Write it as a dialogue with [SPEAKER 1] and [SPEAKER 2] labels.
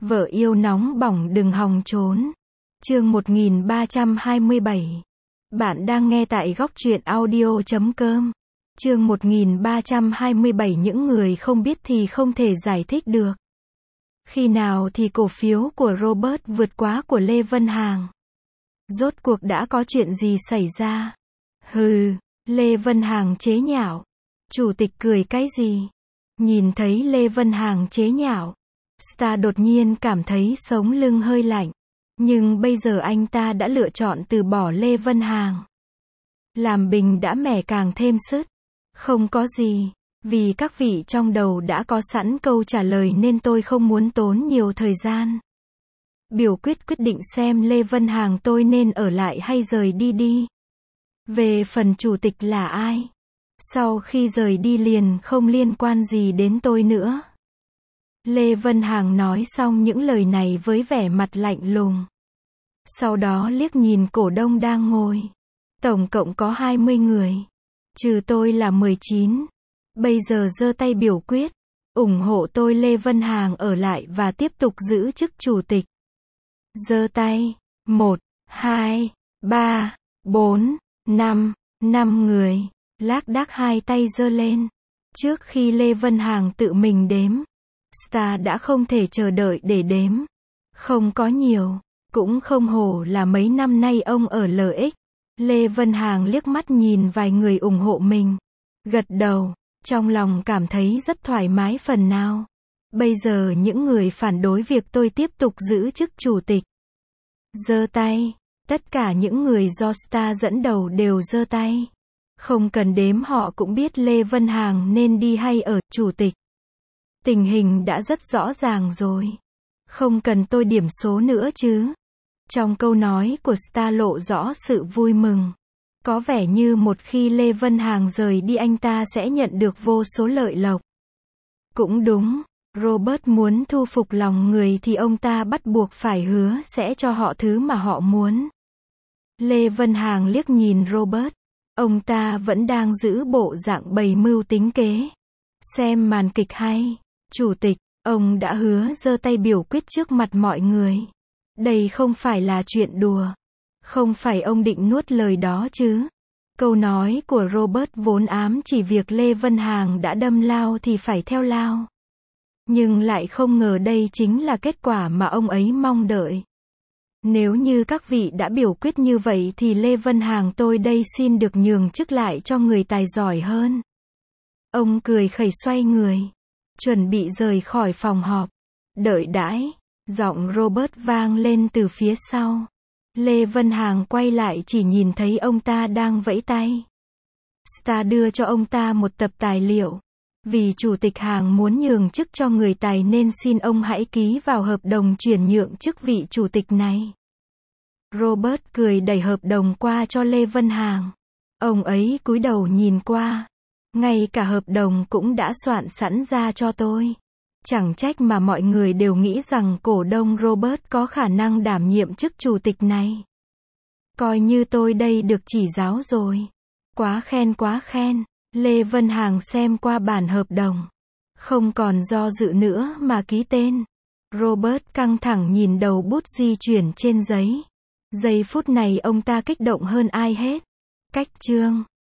[SPEAKER 1] Vợ yêu nóng bỏng đừng hòng trốn. Chương 1327. Bạn đang nghe tại góc truyện audio.com. Chương 1327. Những người không biết thì không thể giải thích được. Khi nào thì cổ phiếu của Robert vượt quá của Lê Vân Hàng? Rốt cuộc đã có chuyện gì xảy ra? Hừ, Lê Vân Hàng chế nhạo. Chủ tịch cười cái gì? Nhìn thấy Lê Vân Hàng chế nhạo, Star đột nhiên cảm thấy sống lưng hơi lạnh. Nhưng bây giờ anh ta đã lựa chọn từ bỏ Lê Vân Hàng. Làm bình đã mẻ càng thêm sứt. Không có gì, vì các vị trong đầu đã có sẵn câu trả lời nên tôi không muốn tốn nhiều thời gian. Biểu quyết quyết định xem Lê Vân Hàng tôi nên ở lại hay rời đi đi. Về phần chủ tịch là ai? Sau khi rời đi liền không liên quan gì đến tôi nữa. Lê Vân Hàng nói xong những lời này với vẻ mặt lạnh lùng. Sau đó liếc nhìn cổ đông đang ngồi. Tổng cộng có 20 người. Trừ tôi là 19. Bây giờ giơ tay biểu quyết. ủng hộ tôi Lê Vân Hàng ở lại và tiếp tục giữ chức chủ tịch. Giơ tay. 1, 2, 3, 4, 5. 5 người. Lác đác hai tay giơ lên. Trước khi Lê Vân Hàng tự mình đếm, Star đã không thể chờ đợi để đếm. Không có nhiều, cũng không hổ là mấy năm nay ông ở LX. Lê Vân Hàng liếc mắt nhìn vài người ủng hộ mình. Gật đầu, trong lòng cảm thấy rất thoải mái phần nào. Bây giờ những người phản đối việc tôi tiếp tục giữ chức chủ tịch. Giơ tay, tất cả những người do Star dẫn đầu đều giơ tay. Không cần đếm họ cũng biết Lê Vân Hàng nên đi hay ở, chủ tịch. Tình hình đã rất rõ ràng rồi. Không cần tôi điểm số nữa chứ. Trong câu nói của Star lộ rõ sự vui mừng. Có vẻ như một khi Lê Vân Hàng rời đi anh ta sẽ nhận được vô số lợi lộc. Cũng đúng, Robert muốn thu phục lòng người thì ông ta bắt buộc phải hứa sẽ cho họ thứ mà họ muốn. Lê Vân Hàng liếc nhìn Robert. Ông ta vẫn đang giữ bộ dạng bày mưu tính kế. Xem màn kịch hay. Chủ tịch, ông đã hứa giơ tay biểu quyết trước mặt mọi người. Đây không phải là chuyện đùa. Không phải ông định nuốt lời đó chứ. Câu nói của Robert vốn ám chỉ việc Lê Vân Hàng đã đâm lao thì phải theo lao. Nhưng lại không ngờ đây chính là kết quả mà ông ấy mong đợi. Nếu như các vị đã biểu quyết như vậy thì Lê Vân Hàng tôi đây xin được nhường chức lại cho người tài giỏi hơn. Ông cười khẩy xoay người. Chuẩn bị rời khỏi phòng họp. Đợi đãi. Giọng Robert vang lên từ phía sau. Lê Vân Hàng quay lại chỉ nhìn thấy ông ta đang vẫy tay. Star đưa cho ông ta một tập tài liệu. Vì chủ tịch Hàng muốn nhường chức cho người tài nên xin ông hãy ký vào hợp đồng chuyển nhượng chức vị chủ tịch này. Robert cười đẩy hợp đồng qua cho Lê Vân Hàng. Ông ấy cúi đầu nhìn qua. Ngay cả hợp đồng cũng đã soạn sẵn ra cho tôi. Chẳng trách mà mọi người đều nghĩ rằng cổ đông Robert có khả năng đảm nhiệm chức chủ tịch này. Coi như tôi đây được chỉ giáo rồi. Quá khen quá khen. Lê Vân Hàng xem qua bản hợp đồng. Không còn do dự nữa mà ký tên. Robert căng thẳng nhìn đầu bút di chuyển trên giấy. Giây phút này ông ta kích động hơn ai hết. Cách chương.